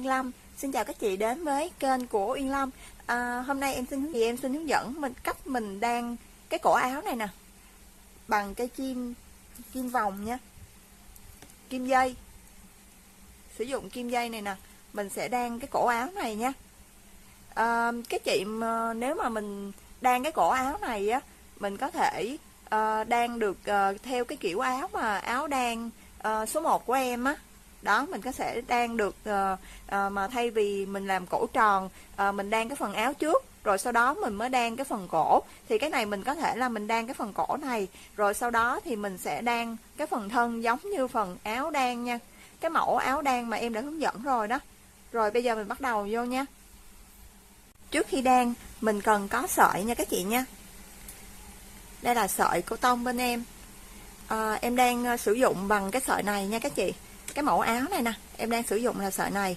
Uyên Lâm. Xin chào các chị đến với kênh của Uyên Lâm. Hôm nay em xin hướng dẫn cách mình đan cái cổ áo này nè, bằng cây kim vòng nha, kim dây. Sử dụng kim dây này nè, mình sẽ đan cái cổ áo này nha. Các chị nếu mà mình đan cái cổ áo này á, mình có thể đan được theo cái kiểu áo mà áo đan số 1 của em á. Đó, mình có thể đan được mà thay vì mình làm cổ tròn, mình đan cái phần áo trước rồi sau đó mình mới đan cái phần cổ, thì cái này mình có thể là mình đan cái phần cổ này rồi sau đó thì mình sẽ đan cái phần thân giống như phần áo đan nha, cái mẫu áo đan mà em đã hướng dẫn rồi đó. Rồi bây giờ mình bắt đầu vô nha. Trước khi đan mình cần có sợi nha các chị nha. Đây là sợi cô tông bên em. Em đang sử dụng bằng cái sợi này nha các chị. Cái mẫu áo này nè, em đang sử dụng là sợi này.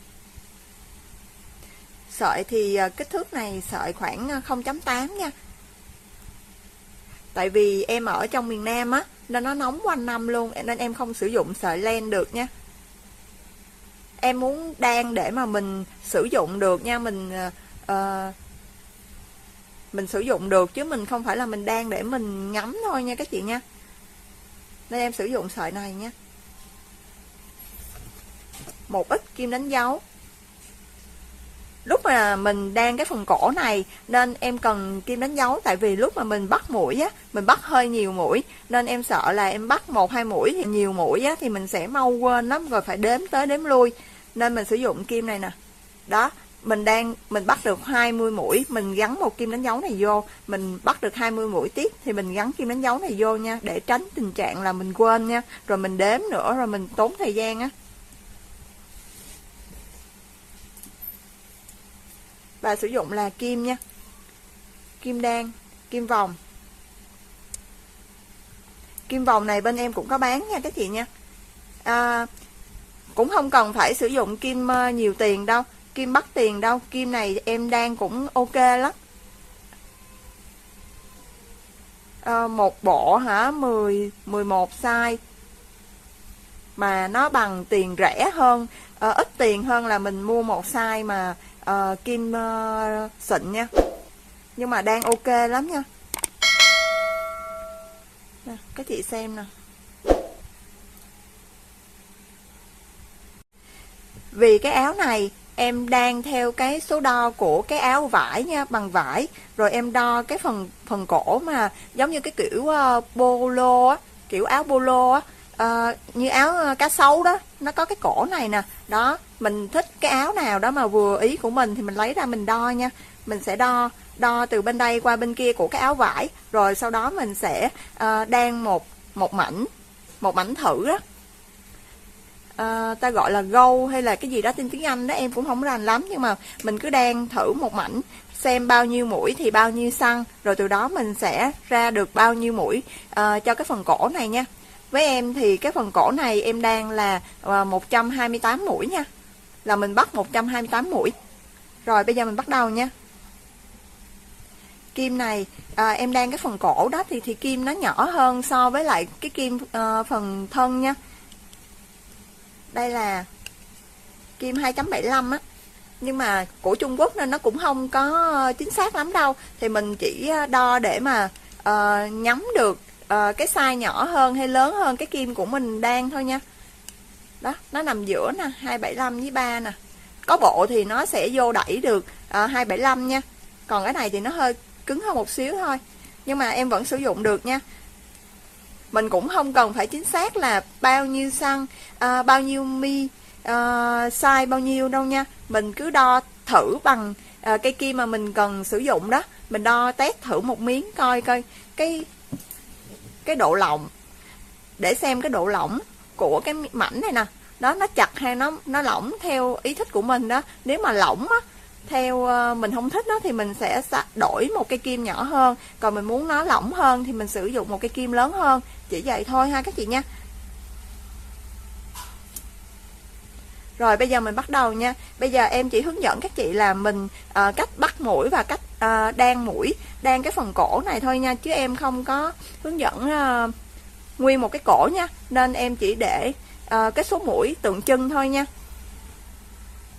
Sợi thì kích thước này sợi khoảng 0.8 nha. Tại vì em ở trong miền Nam á, nên nó nóng quanh năm luôn, nên em không sử dụng sợi len được nha. Em muốn đan để mà mình sử dụng được nha, mình sử dụng được chứ mình không phải là mình đan để mình ngắm thôi nha các chị nha. Nên em sử dụng sợi này nha. Một ít kim đánh dấu. Lúc mà mình đan cái phần cổ này nên em cần kim đánh dấu, tại vì lúc mà mình bắt mũi á, mình bắt hơi nhiều mũi nên em sợ là em bắt 1-2 mũi thì nhiều mũi á thì mình sẽ mau quên lắm, rồi phải đếm tới đếm lui, nên mình sử dụng kim này nè. Đó, mình bắt được 20 mũi, mình gắn một kim đánh dấu này vô, mình bắt được 20 mũi tiếp thì mình gắn kim đánh dấu này vô nha, để tránh tình trạng là mình quên nha, rồi mình đếm nữa rồi mình tốn thời gian á. Và sử dụng là kim nha, kim đan, kim vòng. Kim vòng này bên em cũng có bán nha các chị nha. Cũng không cần phải sử dụng kim nhiều tiền đâu, kim bắt tiền đâu, kim này em đan cũng ok lắm. Một bộ hả, 11 size mà nó bằng tiền rẻ hơn, ít tiền hơn là mình mua một size mà kim xịn nha, nhưng mà đang ok lắm nha. Nè, các chị xem nè. Vì cái áo này em đan theo cái số đo của cái áo vải nha, bằng vải, rồi em đo cái phần cổ mà giống như cái kiểu polo á, kiểu áo polo á, như áo cá sấu đó, nó có cái cổ này nè. Đó, mình thích cái áo nào đó mà vừa ý của mình thì mình lấy ra mình đo nha. Mình sẽ đo từ bên đây qua bên kia của cái áo vải, rồi sau đó mình sẽ đan một mảnh thử đó. Ta gọi là gâu hay là cái gì đó trên tiếng Anh đó, em cũng không rành lắm, nhưng mà mình cứ đan thử một mảnh xem bao nhiêu mũi thì bao nhiêu xăng, rồi từ đó mình sẽ ra được bao nhiêu mũi cho cái phần cổ này nha. Với em thì cái phần cổ này em đan là 128 mũi nha, là mình bắt 128 mũi. Rồi bây giờ mình bắt đầu nha. Kim này em đan cái phần cổ đó thì kim nó nhỏ hơn so với lại cái kim phần thân nha. Đây là kim 2.75 á, nhưng mà của Trung Quốc nên nó cũng không có chính xác lắm đâu, thì mình chỉ đo để mà nhắm được cái size nhỏ hơn hay lớn hơn cái kim của mình đan thôi nha. Đó, nó nằm giữa nè, 275 với 3 nè. Có bộ thì nó sẽ vô đẩy được 275 nha, còn cái này thì nó hơi cứng hơn một xíu thôi, nhưng mà em vẫn sử dụng được nha. Mình cũng không cần phải chính xác là bao nhiêu xăng, bao nhiêu mi, size bao nhiêu đâu nha. Mình cứ đo thử bằng cây kim mà mình cần sử dụng đó. Mình đo test thử một miếng coi cái độ lỏng, để xem cái độ lỏng của cái mảnh này nè. Đó, nó chặt hay nó lỏng theo ý thích của mình đó. Nếu mà lỏng á, theo mình không thích đó thì mình sẽ đổi một cây kim nhỏ hơn, còn mình muốn nó lỏng hơn thì mình sử dụng một cây kim lớn hơn. Chỉ vậy thôi ha các chị nha. Rồi bây giờ mình bắt đầu nha. Bây giờ em chỉ hướng dẫn các chị là mình cách bắt mũi và cách đan mũi, đan cái phần cổ này thôi nha, chứ em không có hướng dẫn nguyên một cái cổ nha, nên em chỉ để cái số mũi tượng trưng thôi nha.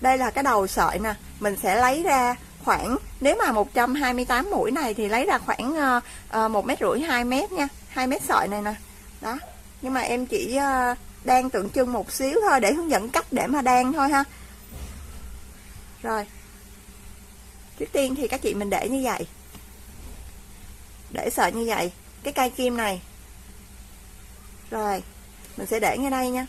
đây là cái đầu sợi nè, mình sẽ lấy ra khoảng, nếu mà 128 mũi này thì lấy ra khoảng 1,5 m 2 mét nha, 2 mét sợi này nè. Đó, nhưng mà em chỉ đan tượng trưng một xíu thôi để hướng dẫn cách để mà đan thôi ha. Rồi, trước tiên thì các chị mình để như vậy, để sợi như vậy, cái cây kim này, rồi mình sẽ để ngay đây nha.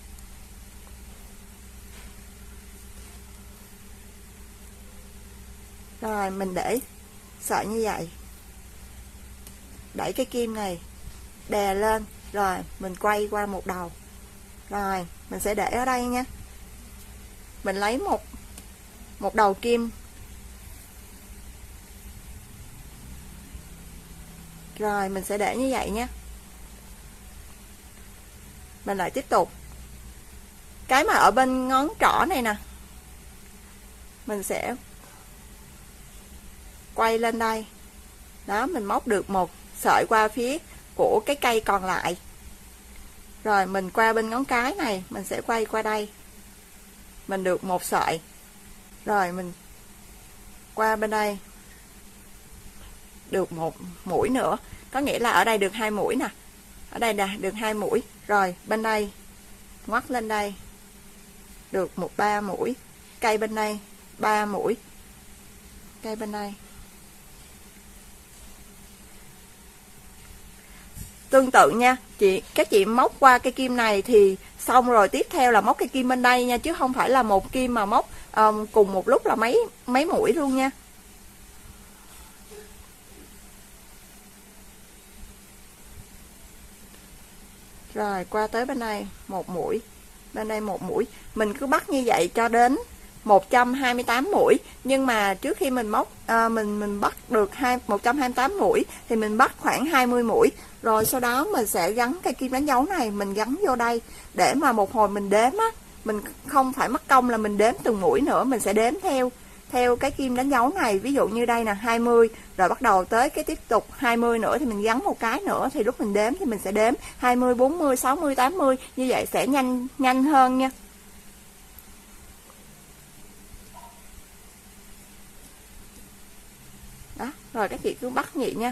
Rồi mình để sợi như vậy, đẩy cái kim này đè lên, rồi mình quay qua một đầu, rồi mình sẽ để ở đây nha. Mình lấy một đầu kim, rồi mình sẽ để như vậy nha. Mình lại tiếp tục cái mà ở bên ngón trỏ này nè, mình sẽ quay lên đây. Đó, mình móc được một sợi qua phía của cái cây còn lại, rồi mình qua bên ngón cái này, mình sẽ quay qua đây, mình được một sợi, rồi mình qua bên đây được một mũi nữa, có nghĩa là ở đây được 2 mũi nè, ở đây là được 2 mũi, rồi bên đây ngoắt lên đây được 3 mũi, cây bên đây 3 mũi, cây bên đây. Tương tự nha, các chị móc qua cây kim này thì xong rồi, tiếp theo là móc cây kim bên đây nha, chứ không phải là một kim mà móc cùng một lúc là mấy mũi luôn nha. Rồi qua tới bên đây một mũi, bên đây một mũi, mình cứ bắt như vậy cho đến 128 mũi. Nhưng mà trước khi mình móc mình bắt được 128 mũi thì mình bắt khoảng 20 mũi, rồi sau đó mình sẽ gắn cây kim đánh dấu này, mình gắn vô đây để mà một hồi mình đếm á, mình không phải mất công là mình đếm từng mũi nữa, mình sẽ đếm theo cái kim đánh dấu này. Ví dụ như đây là 20, rồi bắt đầu tới cái tiếp tục 20 nữa thì mình gắn một cái nữa, thì lúc mình đếm thì mình sẽ đếm 20, 40, 60, 80, như vậy sẽ nhanh hơn nha. Đó, rồi các chị cứ bắt vậy nha.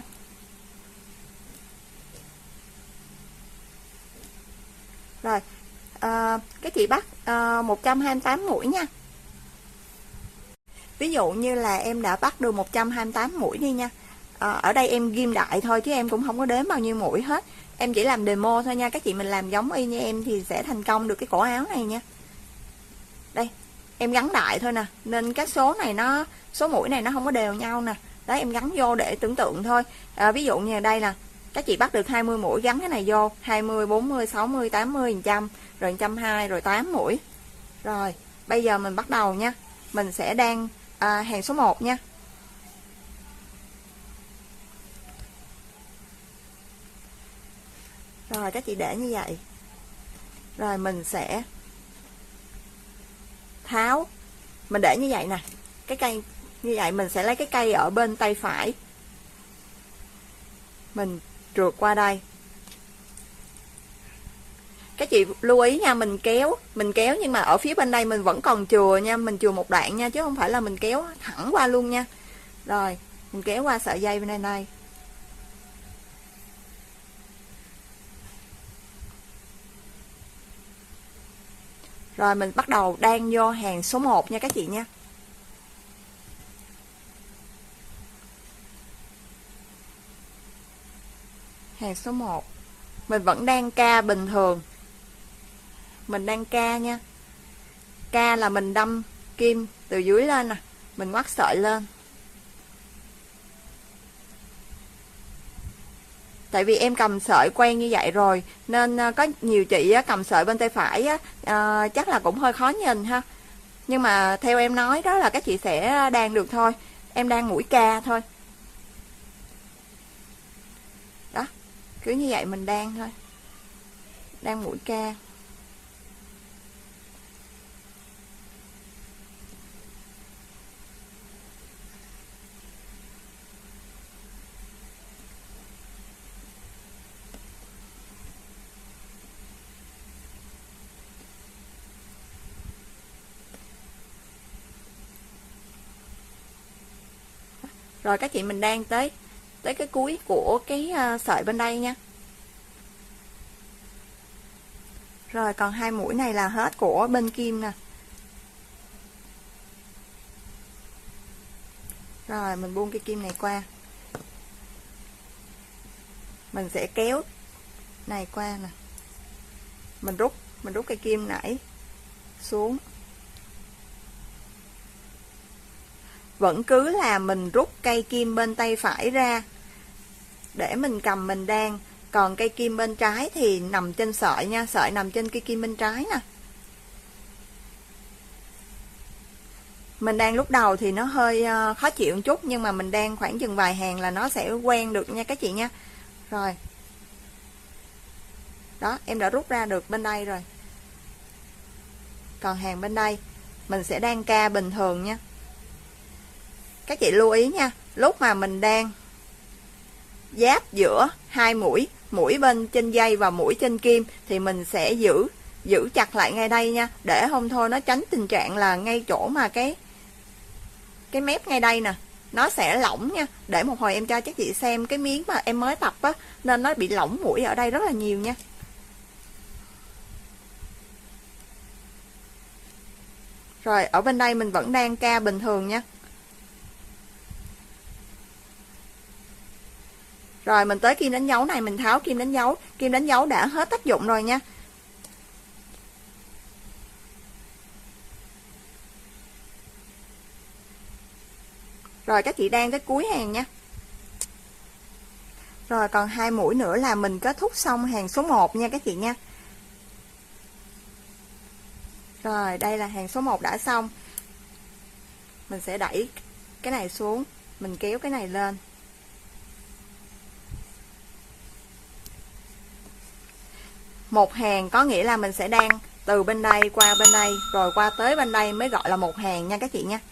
Rồi các chị bắt 128 mũi nha. Ví dụ như là em đã bắt được 128 mũi đi nha. Ở đây em ghim đại thôi chứ em cũng không có đếm bao nhiêu mũi hết. Em chỉ làm demo thôi nha. Các chị mình làm giống y như em thì sẽ thành công được cái cổ áo này nha. Đây, em gắn đại thôi nè, nên cái số mũi này nó không có đều nhau nè. Đấy, em gắn vô để tưởng tượng thôi. Ví dụ như đây nè, các chị bắt được 20 mũi, gắn cái này vô 20, 40, 60, 80, 100, rồi 120, rồi 8 mũi. Rồi, bây giờ mình bắt đầu nha. Mình sẽ đan hàng số 1 nha. Rồi các chị để như vậy. Rồi mình sẽ tháo, mình để như vậy nè, cái cây như vậy, mình sẽ lấy cái cây ở bên tay phải, mình trượt qua đây. Các chị lưu ý nha, mình kéo nhưng mà ở phía bên đây mình vẫn còn chừa nha, mình chừa một đoạn nha, chứ không phải là mình kéo thẳng qua luôn nha. Rồi mình kéo qua sợi dây bên đây. Rồi mình bắt đầu đan vô hàng số 1 nha các chị nha. Hàng số 1 mình vẫn đan ca bình thường, mình đan ca nha. Ca là mình đâm kim từ dưới lên nè, mình ngoắt sợi lên. Tại vì em cầm sợi quen như vậy rồi, nên có nhiều chị cầm sợi bên tay phải chắc là cũng hơi khó nhìn ha. Nhưng mà theo em nói đó là các chị sẽ đan được thôi. Em đan mũi ca thôi. Đó, cứ như vậy mình đan thôi. Đan mũi ca. Rồi các chị mình đan tới cái cuối của cái sợi bên đây nha. Rồi còn 2 mũi này là hết của bên kim nè. Rồi mình buông cái kim này qua, mình sẽ kéo này qua nè, mình rút cây kim nãy xuống, vẫn cứ là mình rút cây kim bên tay phải ra để mình cầm mình đan, còn cây kim bên trái thì nằm trên sợi nha, sợi nằm trên cây kim bên trái nè. Mình đan lúc đầu thì nó hơi khó chịu một chút, nhưng mà mình đan khoảng chừng vài hàng là nó sẽ quen được nha các chị nha. Rồi đó, em đã rút ra được bên đây rồi. Còn hàng bên đây mình sẽ đan ca bình thường nha. Các chị lưu ý nha, lúc mà mình đan giáp giữa 2 mũi, mũi bên trên dây và mũi trên kim, thì mình sẽ giữ chặt lại ngay đây nha, để không thôi nó tránh tình trạng là ngay chỗ mà cái mép ngay đây nè, nó sẽ lỏng nha. Để một hồi em cho các chị xem cái miếng mà em mới tập á, nên nó bị lỏng mũi ở đây rất là nhiều nha. Rồi ở bên đây mình vẫn đan ca bình thường nha. Rồi mình tới kim đánh dấu này, mình tháo kim đánh dấu đã hết tác dụng rồi nha. Rồi các chị đan tới cuối hàng nha. Rồi còn 2 mũi nữa là mình kết thúc xong hàng số 1 nha các chị nha. Rồi đây là hàng số 1 đã xong. Mình sẽ đẩy cái này xuống, mình kéo cái này lên. Một hàng có nghĩa là mình sẽ đan từ bên đây qua bên đây, rồi qua tới bên đây mới gọi là một hàng nha các chị nha.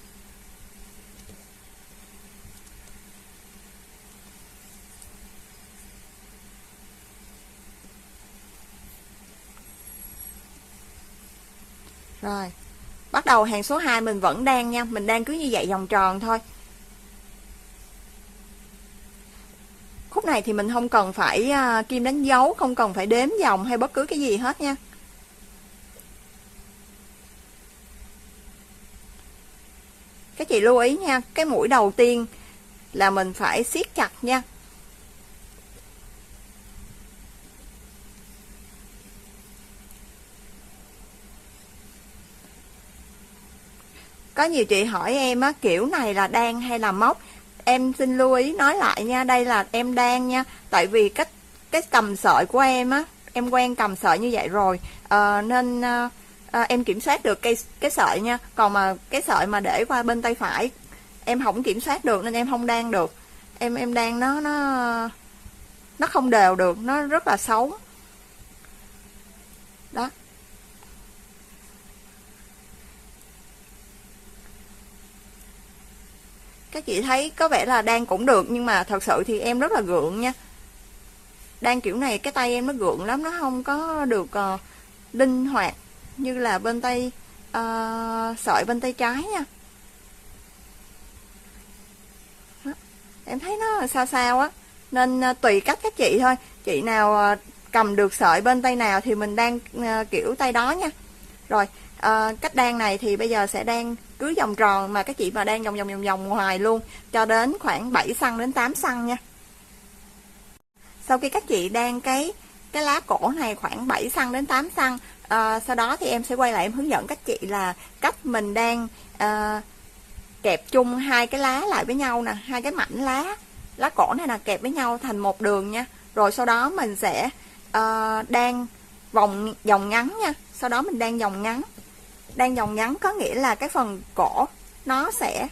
Rồi bắt đầu hàng số 2 mình vẫn đan nha, mình đan cứ như vậy vòng tròn thôi. Khúc này thì mình không cần phải kim đánh dấu, không cần phải đếm vòng hay bất cứ cái gì hết nha. Các chị lưu ý nha, cái mũi đầu tiên là mình phải siết chặt nha. Có nhiều chị hỏi em á, kiểu này là đan hay là móc? Em xin lưu ý nói lại nha, đây là em đan nha. Tại vì cái cầm sợi của em á, em quen cầm sợi như vậy rồi, nên em kiểm soát được cái sợi nha. Còn mà cái sợi mà để qua bên tay phải em không kiểm soát được nên em không đan được. Em đan nó không đều được, nó rất là xấu. Đó. Các chị thấy có vẻ là đan cũng được, nhưng mà thật sự thì em rất là gượng nha. Đan kiểu này cái tay em nó gượng lắm, nó không có được linh hoạt như là bên tay sợi bên tay trái nha. Đó. Em thấy nó sao sao á, nên tùy cách các chị thôi. Chị nào cầm được sợi bên tay nào thì mình đan kiểu tay đó nha. Rồi cách đan này thì bây giờ sẽ đan cứ vòng tròn, mà các chị mà đan vòng ngoài luôn cho đến khoảng 7 cm đến 8 cm nha. Sau khi các chị đan cái lá cổ này khoảng 7 cm đến 8 cm, sau đó thì em sẽ quay lại em hướng dẫn các chị là cách mình đan kẹp chung hai cái lá lại với nhau nè, hai cái mảnh lá cổ này là kẹp với nhau thành một đường nha. Rồi sau đó mình sẽ đan vòng ngắn nha. Sau đó mình đan vòng ngắn. Đan vòng ngắn có nghĩa là cái phần cổ nó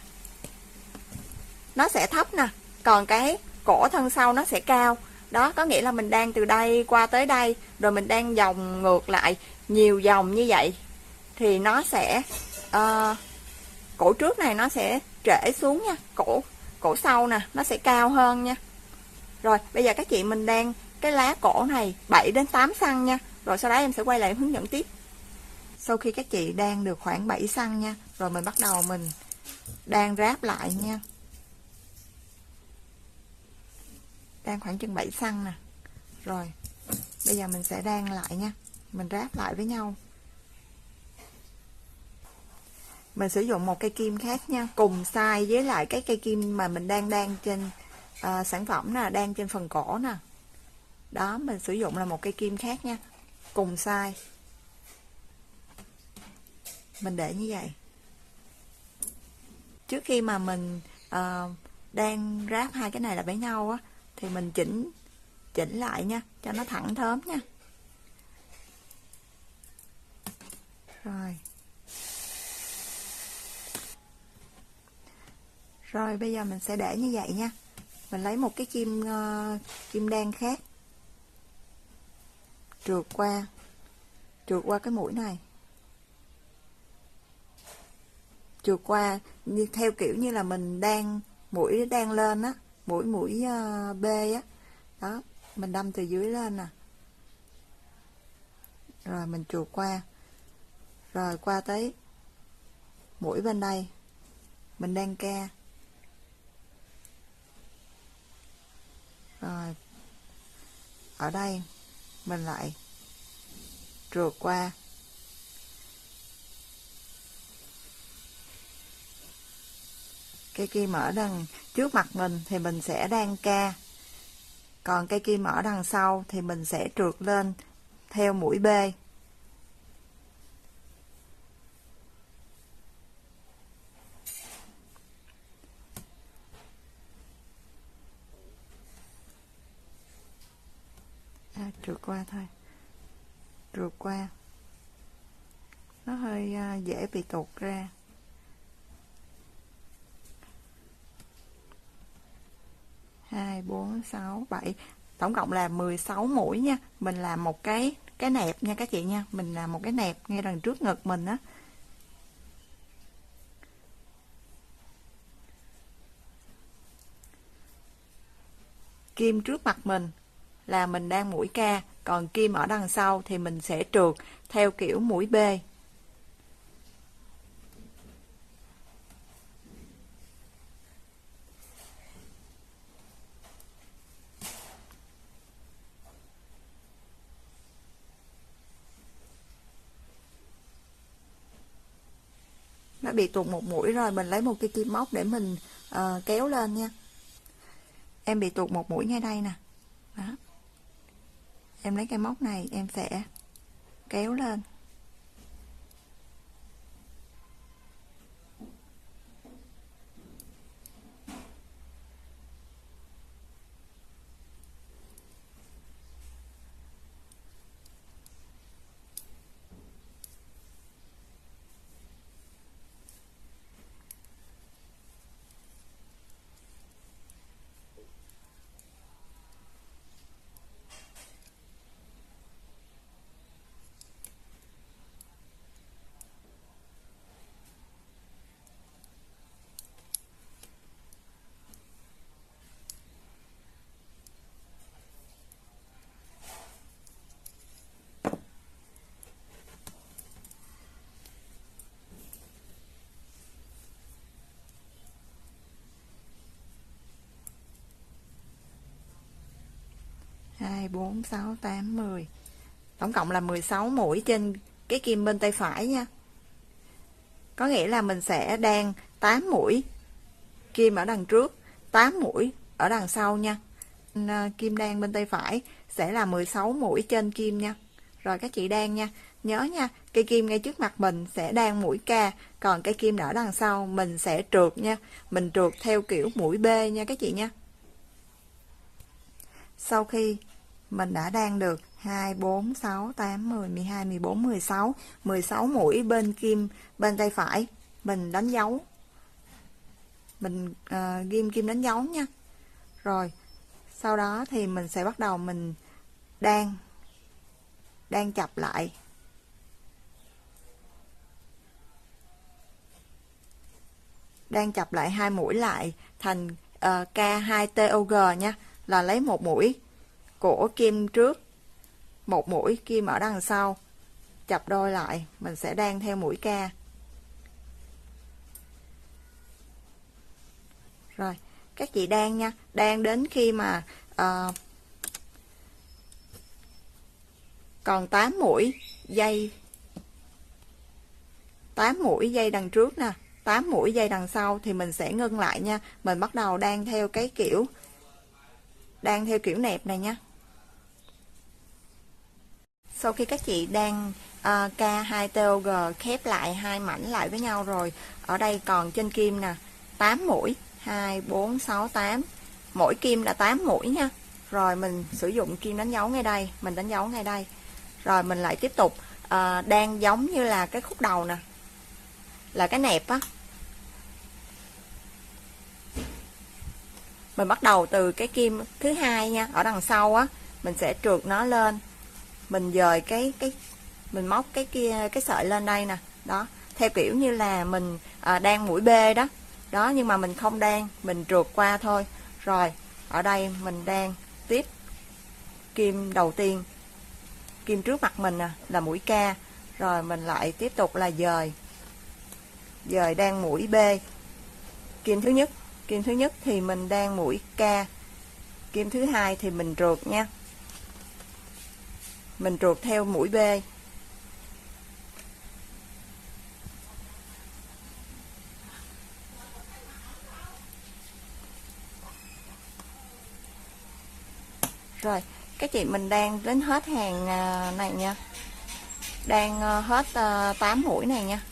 sẽ thấp nè, còn cái cổ thân sau nó sẽ cao. Đó có nghĩa là mình đan từ đây qua tới đây, rồi mình đan vòng ngược lại nhiều vòng như vậy thì nó sẽ cổ trước này nó sẽ trễ xuống nha, cổ sau nè nó sẽ cao hơn nha. Rồi bây giờ các chị mình đan cái lá cổ này 7 đến 8 cm nha. Rồi sau đó em sẽ quay lại hướng dẫn tiếp. Sau khi các chị đan được khoảng 7 cm nha, rồi mình bắt đầu mình đan ráp lại nha. đan khoảng chừng 7 xăng nè. Rồi bây giờ mình sẽ đan lại nha, mình ráp lại với nhau. Mình sử dụng một cây kim khác nha, cùng size với lại cái cây kim mà mình đang đan trên sản phẩm nè, đan trên phần cổ nè. Đó, mình sử dụng là một cây kim khác nha, cùng size. Mình để như vậy. Trước khi mà mình đang ráp hai cái này là với nhau á, thì mình chỉnh lại nha, cho nó thẳng thớm nha. Rồi bây giờ mình sẽ để như vậy nha. Mình lấy một cái kim đan khác, trượt qua cái mũi này, trượt qua theo kiểu như là mình mũi đan lên á, mũi B á. Đó, mình đâm từ dưới lên nè. Rồi mình trượt qua. Rồi qua tới mũi bên đây. Mình đan ca. Rồi ở đây mình lại trượt qua. Cây kim ở đằng trước mặt mình thì mình sẽ đan ca. Còn cây kim ở đằng sau thì mình sẽ trượt lên theo mũi B. Trượt qua thôi. Trượt qua. Nó hơi dễ bị tuột ra. Hai, 4, 6, 7. Tổng cộng là 16 mũi nha. Mình làm một cái nẹp nha các chị nha. Mình làm một cái nẹp ngay đằng trước ngực mình á. Kim trước mặt mình là mình đang mũi K, còn kim ở đằng sau thì mình sẽ trượt theo kiểu mũi B. Nó bị tuột một mũi rồi, mình lấy một cái kim móc để mình kéo lên nha. Em bị tuột một mũi ngay đây nè. Đó. Em lấy cái móc này em sẽ kéo lên. Hai, 4, 6, 8, 10. Tổng cộng là 16 mũi trên cái kim bên tay phải nha. Có nghĩa là mình sẽ đan 8 mũi kim ở đằng trước, 8 mũi ở đằng sau nha. Kim đan bên tay phải sẽ là 16 mũi trên kim nha. Rồi các chị đan nha. Nhớ nha, cây kim ngay trước mặt mình sẽ đan mũi K, còn cây kim ở đằng sau mình sẽ trượt nha. Mình trượt theo kiểu mũi B nha các chị nha. Sau khi mình đã đan được 2, 4, 6, 8, 10, 12, 14, 16 16 mũi bên kim bên tay phải, mình đánh dấu. Mình ghim kim đánh dấu nha. Rồi sau đó thì mình sẽ bắt đầu mình đan chập lại. Đan chập lại hai mũi lại thành K2TOG nha, là lấy một mũi của kim trước, một mũi kim ở đằng sau, chập đôi lại, mình sẽ đan theo mũi K. Rồi các chị đan nha, đan đến khi mà còn 8 mũi dây, 8 mũi dây đằng trước nè, 8 mũi dây đằng sau thì mình sẽ ngưng lại nha. Mình bắt đầu đan theo cái kiểu, đan theo kiểu nẹp này nha. Sau khi các chị đan K2TOG khép lại hai mảnh lại với nhau rồi, ở đây còn trên kim nè 8 mũi, 2 4 6 8, mỗi kim là 8 mũi nha. Rồi mình sử dụng kim đánh dấu ngay đây, mình đánh dấu ngay đây. Rồi mình lại tiếp tục đan giống như là cái khúc đầu nè, là cái nẹp á. Mình bắt đầu từ cái kim thứ hai nha, ở đằng sau á, mình sẽ trượt nó lên, mình dời mình móc cái kia, cái sợi lên đây nè, đó, theo kiểu như là mình đan mũi B đó, đó, nhưng mà mình không đan, mình trượt qua thôi. Rồi ở đây mình đan tiếp kim đầu tiên, kim trước mặt mình nè là mũi K, rồi mình lại tiếp tục là dời đan mũi B, kim thứ nhất thì mình đan mũi K, kim thứ hai thì mình trượt nha, mình trượt theo mũi B. Rồi các chị mình đang đến hết hàng này nha, đang hết 8 mũi này nha.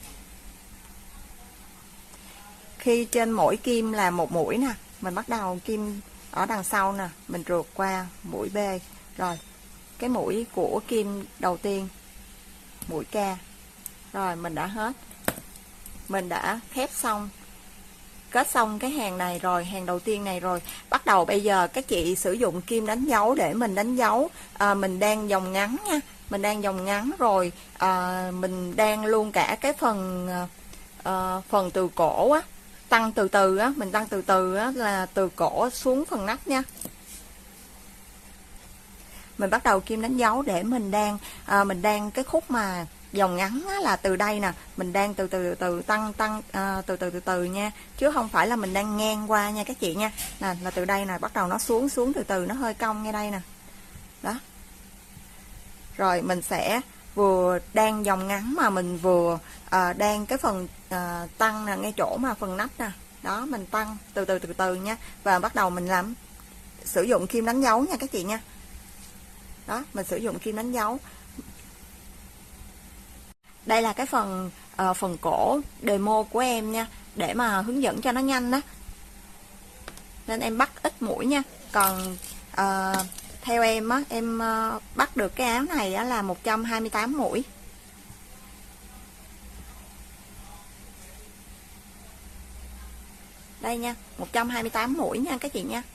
Khi trên mỗi kim là một mũi nè, mình bắt đầu kim ở đằng sau nè, mình trượt qua mũi B, rồi cái mũi của kim đầu tiên, mũi K, rồi mình đã hết, mình đã khép xong, kết xong cái hàng này rồi, hàng đầu tiên này rồi. Bắt đầu bây giờ các chị sử dụng kim đánh dấu để mình đánh dấu, mình đan vòng ngắn nha, mình đan vòng ngắn rồi mình đan luôn cả cái phần từ cổ á, tăng từ từ á, mình tăng từ từ á, là từ cổ xuống phần nách nha. Mình bắt đầu kim đánh dấu để mình đan cái khúc mà vòng ngắn á, là từ đây nè, mình đan từ từ tăng từ từ nha, chứ không phải là mình đan ngang qua nha các chị nha. Nè, là từ đây nè, bắt đầu nó xuống từ từ, nó hơi cong ngay đây nè, đó. Rồi mình sẽ vừa đan vòng ngắn mà mình vừa đan cái phần tăng nè, ngay chỗ mà phần nách nè, đó, mình tăng từ từ nha. Và bắt đầu mình sử dụng kim đánh dấu nha các chị nha, đó, mình sử dụng kim đánh dấu. Đây là cái phần cổ demo của em nha, để mà hướng dẫn cho nó nhanh đó, nên em bắt ít mũi nha. Còn theo em á, em bắt được cái áo này á, là 128 mũi. Đây nha, 128 mũi nha các chị nha.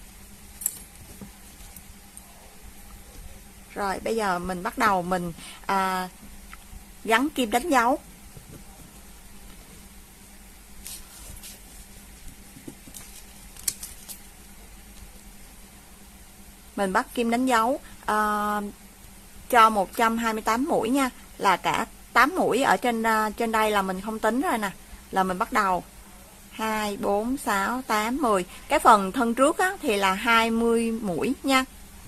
Rồi bây giờ mình bắt đầu mình gắn kim đánh dấu. Mình bắt kim đánh dấu cho 128 mũi nha, là cả 8 mũi ở trên đây là mình không tính rồi nè, là mình bắt đầu 2 4 6 8 10. Cái phần thân trước á, thì là 20 mũi nha,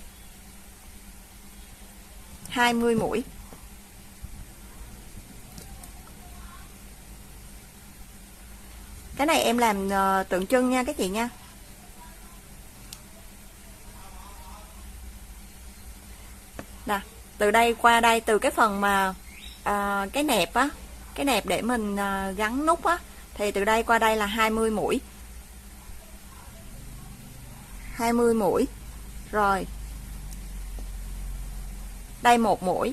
20 mũi. Cái này em làm tượng trưng nha các chị nha. Nè, từ đây qua đây, từ cái phần mà cái nẹp á, cái nẹp để mình gắn nút á, thì từ đây qua đây là 20 mũi. 20 mũi. Rồi. Đây một mũi.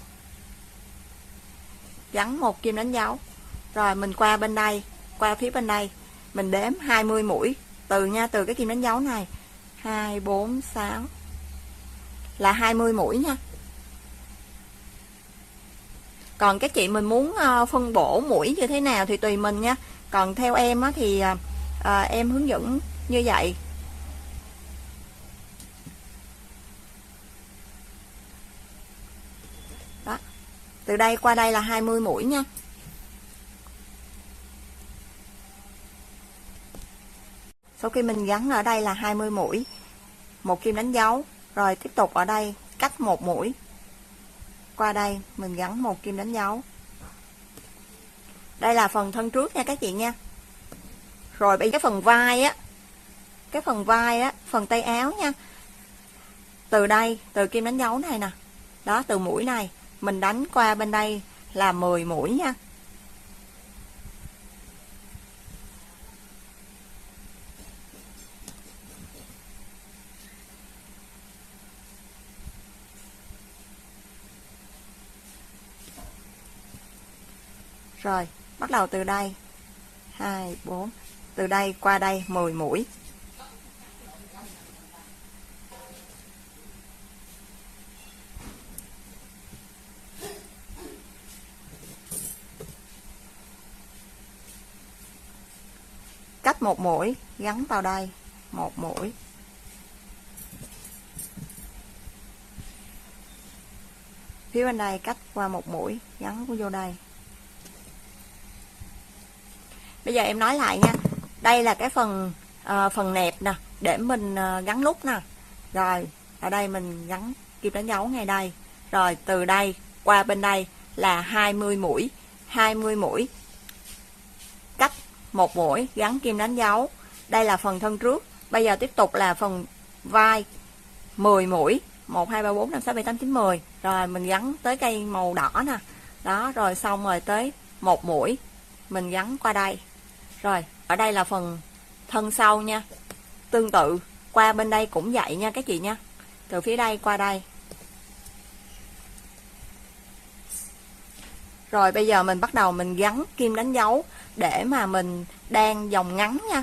Gắn một kim đánh dấu. Rồi mình qua bên đây, qua phía bên đây, mình đếm 20 mũi từ cái kim đánh dấu này. 2 4 6 là 20 mũi nha. Còn các chị mình muốn phân bổ mũi như thế nào thì tùy mình nha. Còn theo em á, thì em hướng dẫn như vậy. Đó. Từ đây qua đây là 20 mũi nha. Sau khi mình gắn ở đây là 20 mũi, một kim đánh dấu. Rồi tiếp tục ở đây cách một mũi qua đây mình gắn một kim đánh dấu. Đây là phần thân trước nha các chị nha. Rồi bây giờ cái phần vai á, phần tay áo nha, từ đây, từ kim đánh dấu này nè, đó, từ mũi này mình đánh qua bên đây là 10 mũi nha. Rồi bắt đầu từ đây 2 4, từ đây qua đây 10 mũi. Cách một mũi gắn vào đây, một mũi. Phía bên đây cách qua một mũi gắn vô đây. Bây giờ em nói lại nha. Đây là cái phần nẹp nè, để mình gắn nút nè. Rồi ở đây mình gắn kim đánh dấu ngay đây. Rồi từ đây qua bên đây là 20 mũi, 20 mũi. Cách một mũi gắn kim đánh dấu. Đây là phần thân trước. Bây giờ tiếp tục là phần vai, 10 mũi, 1 2 3 4 5 6 7 8 9 10. Rồi mình gắn tới cây màu đỏ nè. Đó, rồi xong rồi tới một mũi mình gắn qua đây. Rồi ở đây là phần thân sau nha. Tương tự qua bên đây cũng vậy nha các chị nha. Từ phía đây qua đây. Rồi bây giờ mình bắt đầu mình gắn kim đánh dấu để mà mình đan vòng ngắn nha.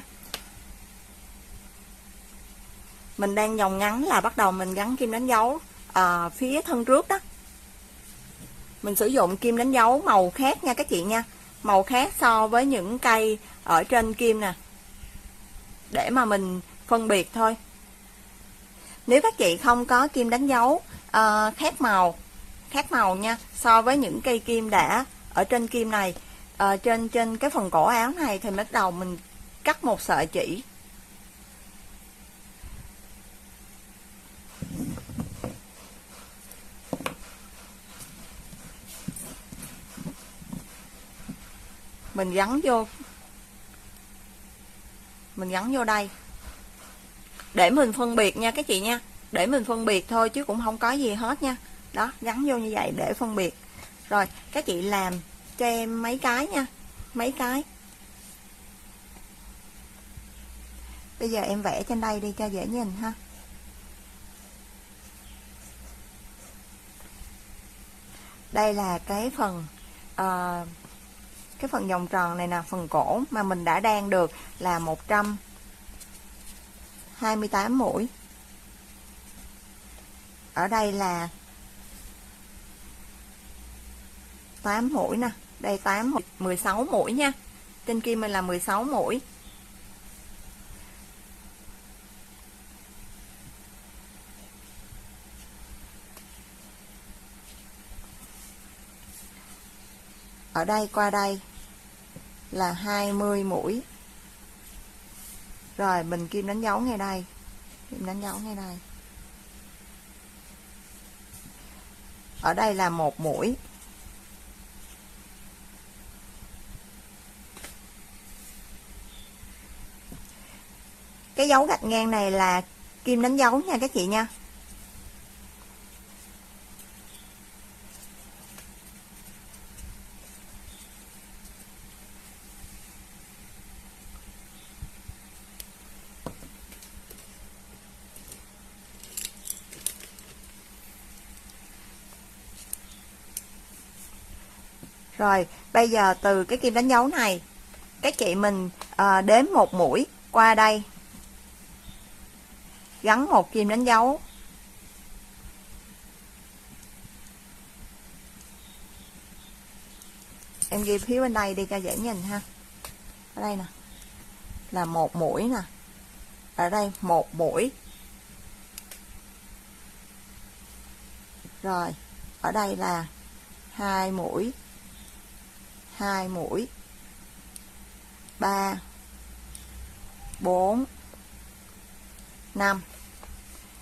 Mình đan vòng ngắn là bắt đầu mình gắn kim đánh dấu phía thân trước đó. Mình sử dụng kim đánh dấu màu khác nha các chị nha. Màu khác so với những cây ở trên kim nè, để mà mình phân biệt thôi. Nếu các chị không có kim đánh dấu khác màu nha, so với những cây kim đã ở trên kim này, trên cái phần cổ áo này, thì bắt đầu mình cắt một sợi chỉ. Mình gắn vô đây để mình phân biệt nha các chị nha, để mình phân biệt thôi chứ cũng không có gì hết nha. Đó, gắn vô như vậy để phân biệt. Rồi các chị làm cho em mấy cái nha, mấy cái. Bây giờ em vẽ trên đây đi cho dễ nhìn ha. Đây là cái phần vòng tròn này nè, phần cổ mà mình đã đan được là 128 mũi. Ở đây là 8 mũi nè, đây 8 mũi, 16 mũi nha. Trên kim mình là 16 mũi. Ở đây qua đây là 20 mũi. Rồi mình kim đánh dấu ngay đây. Kim đánh dấu ngay đây. Ở đây là một mũi. Cái dấu gạch ngang này là kim đánh dấu nha các chị nha. Rồi, bây giờ từ cái kim đánh dấu này, các chị mình đếm một mũi qua đây. Gắn một kim đánh dấu. Em ghi phía bên đây đi cho dễ nhìn ha. Ở đây nè, là một mũi nè. Ở đây một mũi. Rồi, ở đây là 2 mũi. 2 mũi, 3 4 5.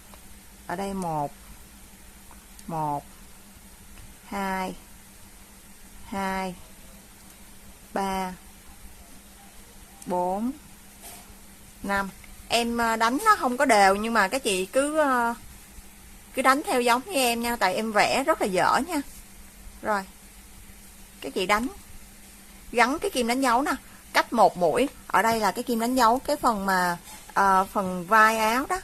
ở đây 1 1 2 2 3 4 5. Em đánh nó không có đều, nhưng mà các chị cứ đánh theo giống như em nha, tại em vẽ rất là dở nha. Rồi các chị đánh, gắn cái kim đánh dấu nè, cách 1 mũi. Ở đây là cái kim đánh dấu cái phần mà phần vai áo đó.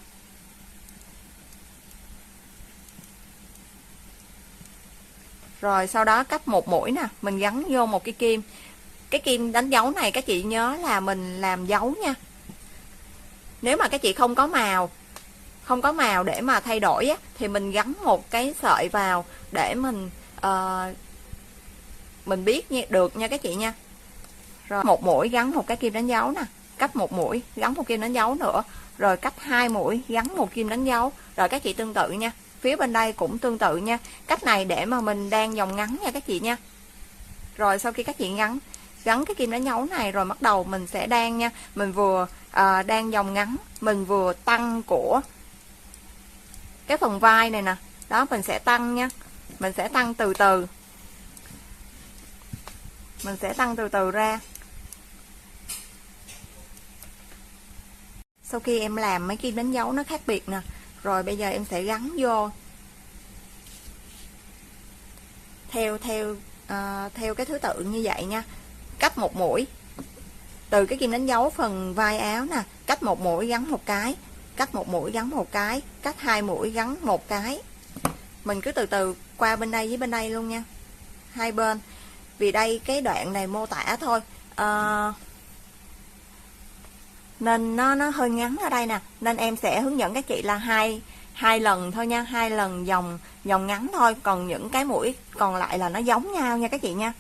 Rồi sau đó cách 1 mũi nè, mình gắn vô một cái kim. Cái kim đánh dấu này các chị nhớ là mình làm dấu nha. Nếu mà các chị không có màu để mà thay đổi á, thì mình gắn một cái sợi vào để mình biết được nha các chị nha. Rồi 1 mũi gắn một cái kim đánh dấu nè, cách 1 mũi gắn một kim đánh dấu nữa, rồi cách 2 mũi gắn một kim đánh dấu. Rồi các chị tương tự nha, phía bên đây cũng tương tự nha. Cách này để mà mình đan vòng ngắn nha các chị nha. Rồi sau khi các chị gắn cái kim đánh dấu này rồi bắt đầu mình sẽ đan nha. Mình vừa đan vòng ngắn, mình vừa tăng của cái phần vai này nè. Đó, mình sẽ tăng nha. Mình sẽ tăng từ từ. Mình sẽ tăng từ từ ra. Sau khi em làm mấy kim đánh dấu nó khác biệt nè, rồi bây giờ em sẽ gắn vô theo cái thứ tự như vậy nha. Cách 1 mũi từ cái kim đánh dấu phần vai áo nè, cách 1 mũi gắn một cái, cách 1 mũi gắn một cái, cách 2 mũi gắn một cái. Mình cứ từ từ qua bên đây với bên đây luôn nha, hai bên, vì đây cái đoạn này mô tả thôi, nên nó hơi ngắn ở đây nè, nên em sẽ hướng dẫn các chị là hai lần thôi nha, 2 lần vòng ngắn thôi, còn những cái mũi còn lại là nó giống nhau nha các chị nha.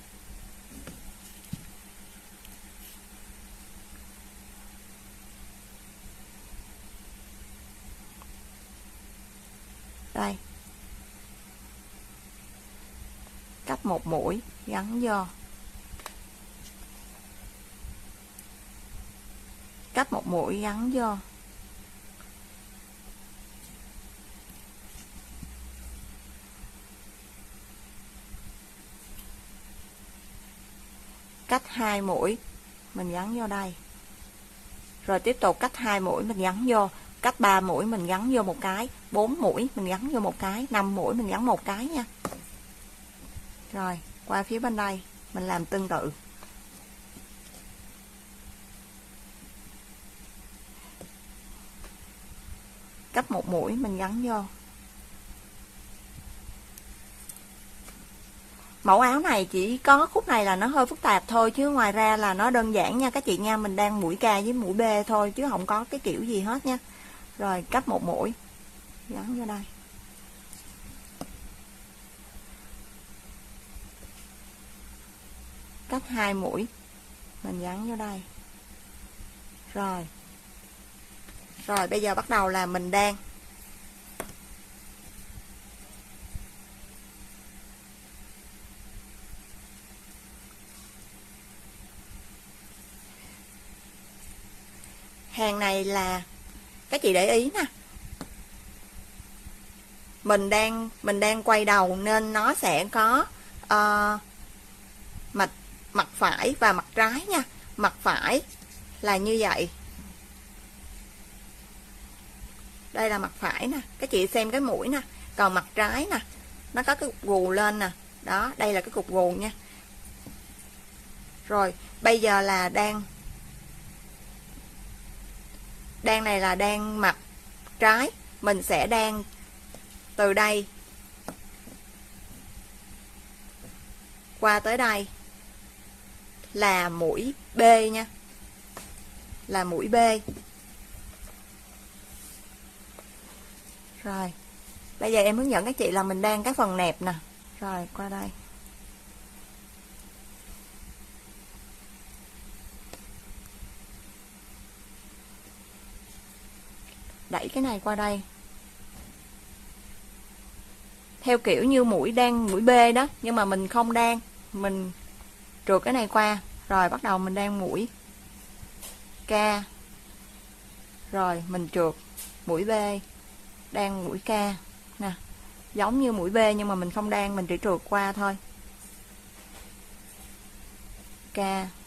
Đây, cách 1 mũi gắn vô, cách 1 mũi gắn vô, cách 2 mũi mình gắn vô đây, rồi tiếp tục cách 2 mũi mình gắn vô, cách 3 mũi mình gắn vô một cái, 4 mũi mình gắn vô một cái, 5 mũi mình gắn một cái nha. Rồi qua phía bên đây mình làm tương tự. Cách 1 mũi mình gắn vô. Mẫu áo này chỉ có khúc này là nó hơi phức tạp thôi, chứ ngoài ra là nó đơn giản nha các chị nha. Mình đang mũi K với mũi B thôi, chứ không có cái kiểu gì hết nha. Rồi cách 1 mũi gắn vô đây. Cách 2 mũi mình gắn vô đây. Rồi bây giờ bắt đầu là mình đan. Hàng này là các chị để ý nè, mình đang quay đầu nên nó sẽ có mặt phải và mặt trái nha. Mặt phải là như vậy, đây là mặt phải nè, các chị xem cái mũi nè. Còn mặt trái nè, nó có cái cục gù lên nè, đó, đây là cái cục gù nha. Rồi bây giờ là đan này là đan mặt trái, mình sẽ đan từ đây qua tới đây là mũi B nha, là mũi B. Rồi bây giờ em hướng dẫn các chị là mình đan cái phần nẹp nè. Rồi qua đây, đẩy cái này qua đây theo kiểu như mũi đan mũi B đó, nhưng mà mình không đan, mình trượt cái này qua. Rồi bắt đầu mình đan mũi K, rồi mình trượt mũi B, đan mũi K nè, giống như mũi B nhưng mà mình không đan, mình chỉ trượt qua thôi. K.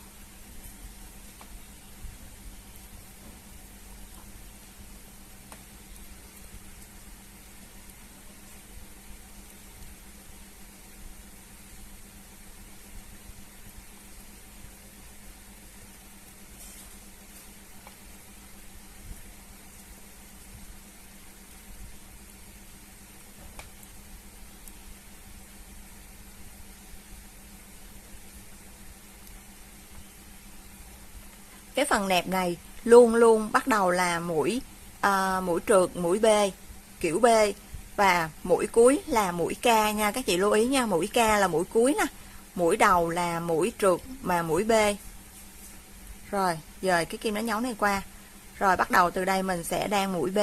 Cái phần nẹp này luôn luôn bắt đầu là mũi trượt, mũi B, kiểu B, và mũi cuối là mũi K nha, các chị lưu ý nha, mũi K là mũi cuối nè, mũi đầu là mũi trượt mà mũi B. Rồi, dời cái kim đánh dấu này qua. Rồi bắt đầu từ đây mình sẽ đan mũi B.